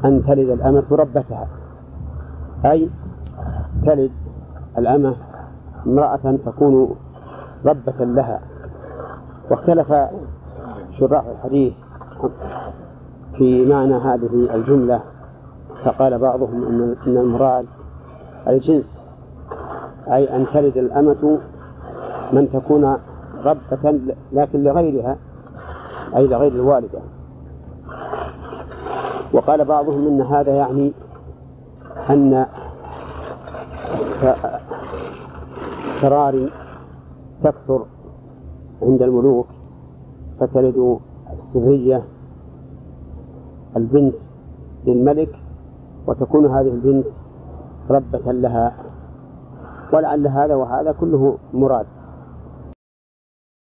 أن تلد الأمة ربتها، أي تلد الأمة امرأة تكون ربة لها. واختلف شراح الحديث في معنى هذه الجملة، فقال بعضهم إن المراد الجنس، أي أن تلد الأمة من تكون ربة لكن لغيرها، أي لغير الوالدة. وقال بعضهم إن هذا يعني أن السرار تكثر عند الملوك فتلد السرية البنت للملك، وتكون هذه البنت ربة لها. ولعل هذا وهذا كله مراد.